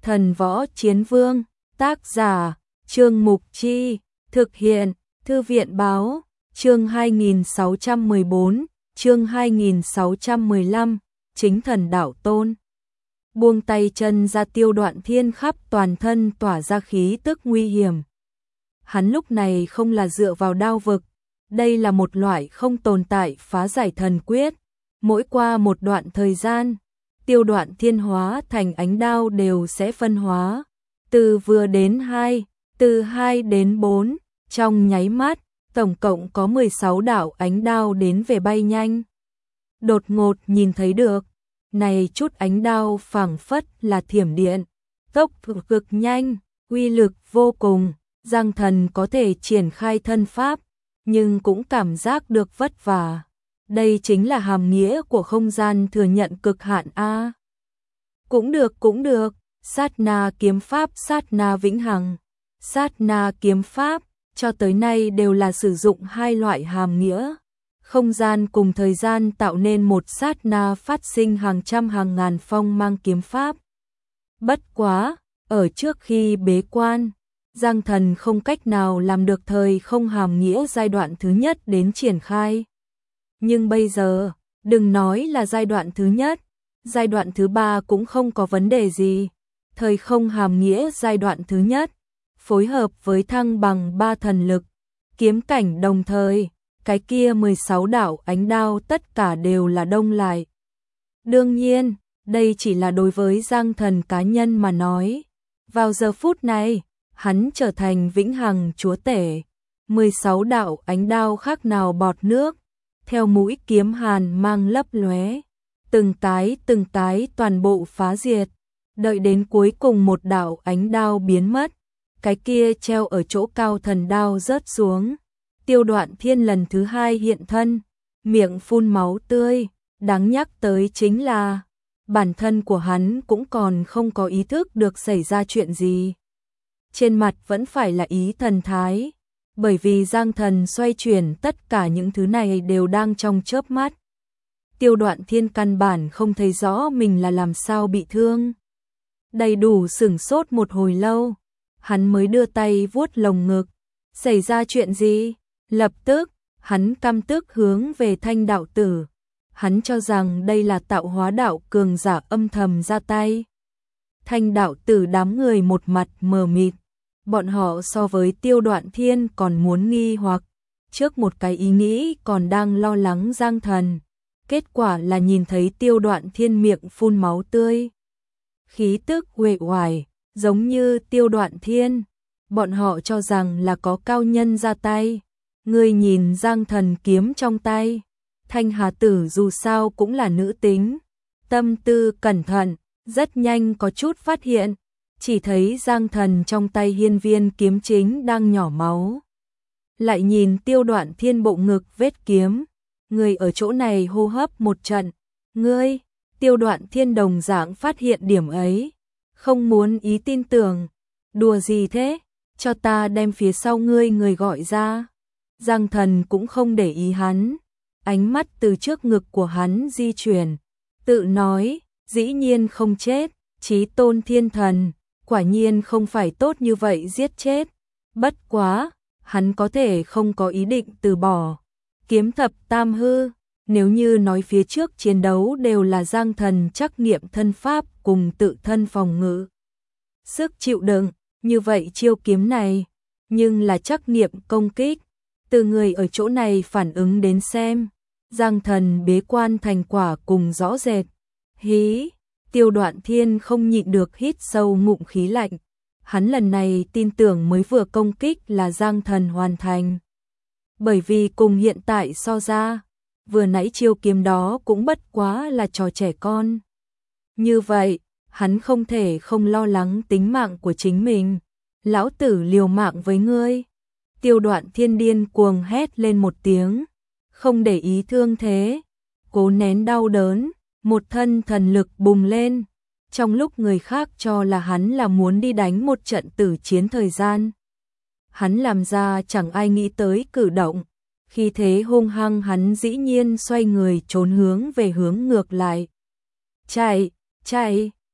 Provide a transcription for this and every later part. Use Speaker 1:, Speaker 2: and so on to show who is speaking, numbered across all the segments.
Speaker 1: Thần Võ Chiến Vương, tác giả, Trương Mục Chi, thực hiện, Thư viện Báo, chương 2614, chương 2615, chính thần đạo tôn. Buông tay chân ra, Tiêu Đoạn Thiên khắp toàn thân tỏa ra khí tức nguy hiểm. Hắn lúc này không là dựa vào đao vực, đây là một loại không tồn tại phá giải thần quyết. Mỗi qua một đoạn thời gian, Tiêu Đoạn Thiên hóa thành ánh đao đều sẽ phân hóa, từ vừa đến 2, từ 2 đến 4, trong nháy mắt, tổng cộng có 16 đạo ánh đao đến về bay nhanh. Đột ngột nhìn thấy được, này chút ánh đao phảng phất là thiểm điện, tốc độ cực nhanh, uy lực vô cùng. Giang Thần có thể triển khai thân pháp, nhưng cũng cảm giác được vất vả. Đây chính là hàm nghĩa của không gian thừa nhận cực hạn a. Cũng được, sát na kiếm pháp, sát na vĩnh hằng, sát na kiếm pháp, cho tới nay đều là sử dụng hai loại hàm nghĩa. Không gian cùng thời gian tạo nên một sát na phát sinh hàng trăm hàng ngàn phong mang kiếm pháp. Bất quá, ở trước khi bế quan, Giang Thần không cách nào làm được thời không hàm nghĩa giai đoạn thứ nhất đến triển khai. Nhưng bây giờ, đừng nói là giai đoạn thứ nhất, giai đoạn thứ ba cũng không có vấn đề gì. Thời không hàm nghĩa giai đoạn thứ nhất, phối hợp với thăng bằng 3 thần lực, kiếm cảnh đồng thời, cái kia 16 đạo ánh đao tất cả đều là đông lại. Đương nhiên, đây chỉ là đối với Giang Thần cá nhân mà nói. Vào giờ phút này, hắn trở thành vĩnh hằng chúa tể, 16 đạo ánh đao khác nào bọt nước, theo mũi kiếm hàn mang lấp lóe, từng cái toàn bộ phá diệt, đợi đến cuối cùng một đạo ánh đao biến mất, cái kia treo ở chỗ cao thần đao rớt xuống. Tiêu Đoạn Thiên lần thứ hai hiện thân, miệng phun máu tươi, đáng nhắc tới chính là bản thân của hắn cũng còn không có ý thức được xảy ra chuyện gì. Trên mặt vẫn phải là ý thần thái, bởi vì Giang Thần xoay chuyển tất cả những thứ này đều đang trong chớp mắt. Tiêu Đoạn Thiên căn bản không thấy rõ mình là làm sao bị thương. Đầy đủ sửng sốt một hồi lâu, hắn mới đưa tay vuốt lồng ngực. Xảy ra chuyện gì? Lập tức, hắn căm tức hướng về Thanh đạo tử. Hắn cho rằng đây là tạo hóa đạo cường giả âm thầm ra tay. Thanh đạo tử đám người một mặt mờ mịt. Bọn họ so với Tiêu Đoạn Thiên còn muốn nghi hoặc, trước một cái ý nghĩ còn đang lo lắng Giang Thần. Kết quả là nhìn thấy Tiêu Đoạn Thiên miệng phun máu tươi. Khí tức uể oải, giống như Tiêu Đoạn Thiên. Bọn họ cho rằng là có cao nhân ra tay. Ngươi nhìn Giang Thần kiếm trong tay. Thanh Hà Tử dù sao cũng là nữ tính. Tâm tư cẩn thận, rất nhanh có chút phát hiện. Chỉ thấy Giang Thần trong tay hiên viên kiếm chính đang nhỏ máu. Lại nhìn Tiêu Đoạn Thiên bộ ngực vết kiếm. Người ở chỗ này hô hấp một trận. Ngươi, Tiêu Đoạn Thiên đồng dạng phát hiện điểm ấy. Không muốn ý tin tưởng. Đùa gì thế? Cho ta đem phía sau ngươi người gọi ra. Giang Thần cũng không để ý hắn. Ánh mắt từ trước ngực của hắn di chuyển. Tự nói, dĩ nhiên không chết. Chí tôn thiên thần, quả nhiên không phải tốt như vậy giết chết. Bất quá, hắn có thể không có ý định từ bỏ. Kiếm thập tam hư, nếu như nói phía trước chiến đấu đều là Giang Thần trắc nghiệm thân pháp cùng tự thân phòng ngự. Sức chịu đựng, như vậy chiêu kiếm này, nhưng là trắc nghiệm công kích. Từ người ở chỗ này phản ứng đến xem, Giang Thần bế quan thành quả cùng rõ rệt. Hí, Tiêu Đoạn Thiên không nhịn được hít sâu ngụm khí lạnh. Hắn lần này tin tưởng mới vừa công kích là Giang Thần hoàn thành. Bởi vì cùng hiện tại so ra, vừa nãy chiêu kiếm đó cũng bất quá là trò trẻ con. Như vậy, hắn không thể không lo lắng tính mạng của chính mình. Lão tử liều mạng với ngươi. Tiêu Đoạn Thiên điên cuồng hét lên một tiếng, không để ý thương thế, cố nén đau đớn, một thân thần lực bùng lên. Trong lúc người khác cho là hắn là muốn đi đánh một trận tử chiến thời gian, hắn làm ra chẳng ai nghĩ tới cử động. Khi thế hung hăng, hắn dĩ nhiên xoay người trốn hướng về hướng ngược lại. Chạy,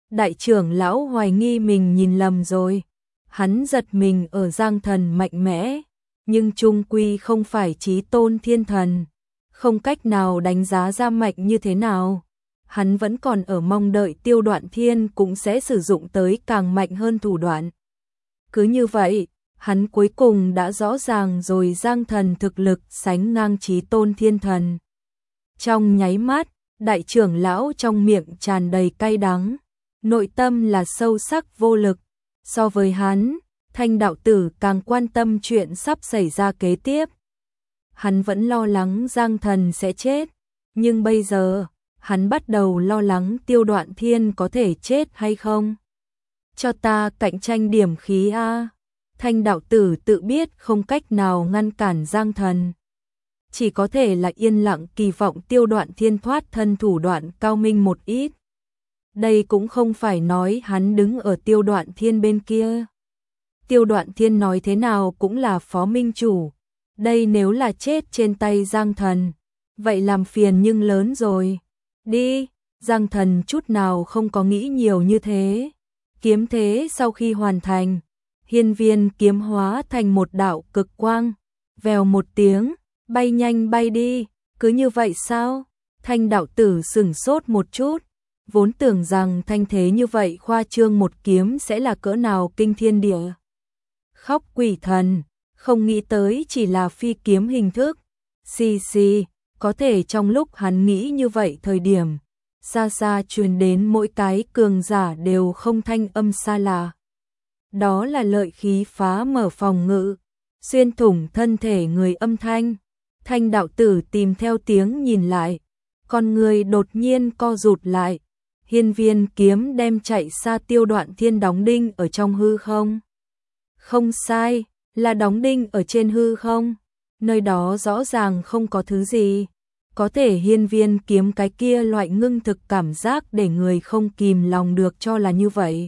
Speaker 1: đại trưởng lão hoài nghi mình nhìn lầm rồi. Hắn giật mình ở Giang Thần mạnh mẽ, nhưng chung quy không phải chí tôn thiên thần, không cách nào đánh giá ra mạnh như thế nào. Hắn vẫn còn ở mong đợi Tiêu Đoạn Thiên cũng sẽ sử dụng tới càng mạnh hơn thủ đoạn. Cứ như vậy, hắn cuối cùng đã rõ ràng rồi Giang Thần thực lực sánh ngang chí tôn thiên thần. Trong nháy mắt, đại trưởng lão trong miệng tràn đầy cay đắng, nội tâm là sâu sắc vô lực. So với hắn, Thanh đạo tử càng quan tâm chuyện sắp xảy ra kế tiếp. Hắn vẫn lo lắng Giang Thần sẽ chết, nhưng bây giờ, hắn bắt đầu lo lắng Tiêu Đoạn Thiên có thể chết hay không. Cho ta cạnh tranh điểm khí a. Thanh đạo tử tự biết không cách nào ngăn cản Giang Thần. Chỉ có thể là yên lặng kỳ vọng Tiêu Đoạn Thiên thoát thân thủ đoạn cao minh một ít. Đây cũng không phải nói hắn đứng ở Tiêu Đoạn Thiên bên kia. Tiêu Đoạn Thiên nói thế nào cũng là phó minh chủ. Đây nếu là chết trên tay Giang Thần, vậy làm phiền nhưng lớn rồi. Đi, Giang Thần chút nào không có nghĩ nhiều như thế. Kiếm thế sau khi hoàn thành, hiên viên kiếm hóa thành một đạo cực quang, vèo một tiếng, bay nhanh bay đi. Cứ như vậy sao? Thanh đạo tử sửng sốt một chút, vốn tưởng rằng thanh thế như vậy khoa trương một kiếm sẽ là cỡ nào kinh thiên địa khóc quỷ thần, không nghĩ tới chỉ là phi kiếm hình thức. Xì xì, có thể trong lúc hắn nghĩ như vậy thời điểm, xa xa truyền đến mỗi cái cường giả đều không thanh âm xa lạ. Đó là lợi khí phá mở phòng ngự, xuyên thủng thân thể người âm thanh. Thanh đạo tử tìm theo tiếng nhìn lại, con người đột nhiên co rụt lại. Hiên viên kiếm đem chạy xa Tiêu Đoạn Thiên đóng đinh ở trong hư không. Không sai, là đóng đinh ở trên hư không. Nơi đó rõ ràng không có thứ gì. Có thể hiên viên kiếm cái kia loại ngưng thực cảm giác để người không kìm lòng được cho là như vậy.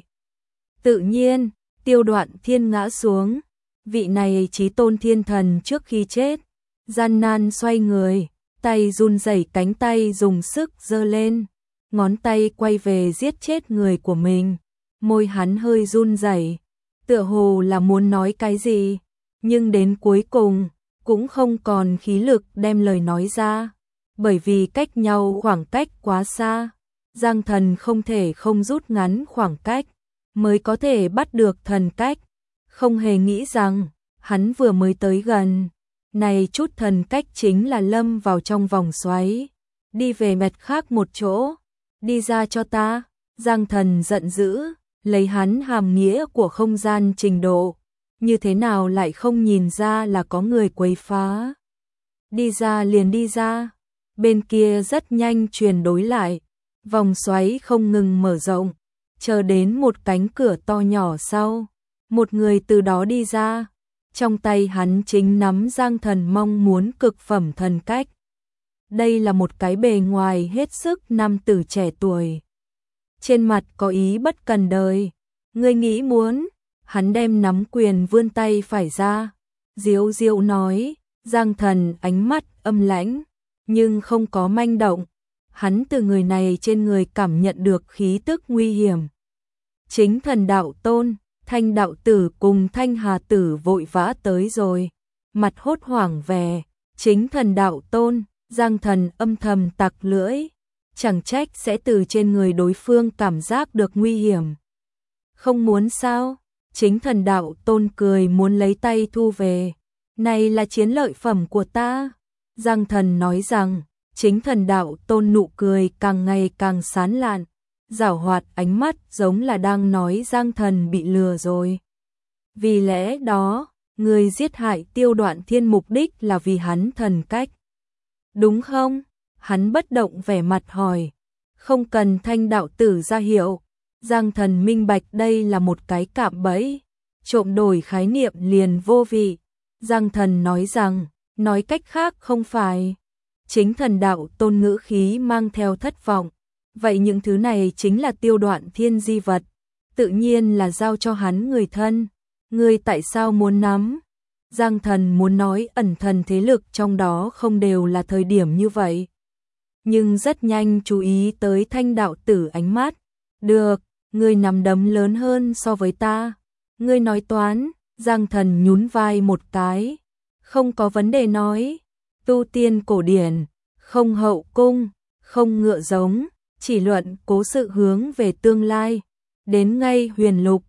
Speaker 1: Tự nhiên, Tiêu Đoạn Thiên ngã xuống. Vị này chí tôn thiên thần trước khi chết, gian nan xoay người, tay run rẩy, cánh tay dùng sức giơ lên, ngón tay quay về giết chết người của mình. Môi hắn hơi run rẩy, tựa hồ là muốn nói cái gì, nhưng đến cuối cùng cũng không còn khí lực đem lời nói ra, bởi vì cách nhau khoảng cách quá xa. Giang Thần không thể không rút ngắn khoảng cách mới có thể bắt được thần cách, không hề nghĩ rằng hắn vừa mới tới gần, này chút thần cách chính là lâm vào trong vòng xoáy, đi về mệt khác một chỗ. Đi ra cho ta. Giang Thần giận dữ, lấy hắn hàm nghĩa của không gian trình độ, như thế nào lại không nhìn ra là có người quấy phá. Đi ra liền đi ra. Bên kia rất nhanh truyền đối lại, vòng xoáy không ngừng mở rộng, chờ đến một cánh cửa to nhỏ sau, một người từ đó đi ra. Trong tay hắn chính nắm Giang Thần mong muốn cực phẩm thần cách. Đây là một cái bề ngoài hết sức nam tử trẻ tuổi, trên mặt có ý bất cần đời. Ngươi nghĩ muốn? Hắn đem nắm quyền vươn tay phải ra, diếu diếu nói. Giang Thần ánh mắt âm lãnh, nhưng không có manh động. Hắn từ người này trên người cảm nhận được khí tức nguy hiểm. Chính Thần đạo tôn, Thanh đạo tử cùng Thanh Hà tử vội vã tới rồi, mặt hốt hoảng vẻ. Chính Thần đạo tôn. Giang Thần âm thầm tặc lưỡi, chẳng trách sẽ từ trên người đối phương cảm giác được nguy hiểm. Không muốn sao? Chính Thần đạo tôn cười muốn lấy tay thu về. Này là chiến lợi phẩm của ta. Giang Thần nói rằng. Chính Thần đạo tôn nụ cười càng ngày càng sán lạn, giảo hoạt, ánh mắt giống là đang nói Giang Thần bị lừa rồi. Vì lẽ đó, người giết hại Tiêu Đoạn Thiên mục đích là vì hắn thần cách, đúng không? Hắn bất động vẻ mặt hỏi. Không cần Thanh đạo tử ra hiệu. Giang Thần minh bạch đây là một cái cạm bẫy, trộm đổi khái niệm liền vô vị. Giang Thần nói rằng, nói cách khác không phải. Chính Thần đạo tôn ngữ khí mang theo thất vọng. Vậy những thứ này chính là Tiêu Đoạn Thiên di vật, tự nhiên là giao cho hắn người thân. Ngươi tại sao muốn nắm? Giang Thần muốn nói ẩn thần thế lực trong đó không đều là thời điểm như vậy. Nhưng rất nhanh chú ý tới Thanh đạo tử ánh mắt. Được, Ngươi nắm đấm lớn hơn so với ta. Ngươi nói toán, Giang Thần nhún vai một cái. Không có vấn đề nói, tu tiên cổ điển, không hậu cung, không ngựa giống, chỉ luận cố sự hướng về tương lai. Đến ngay huyền lục,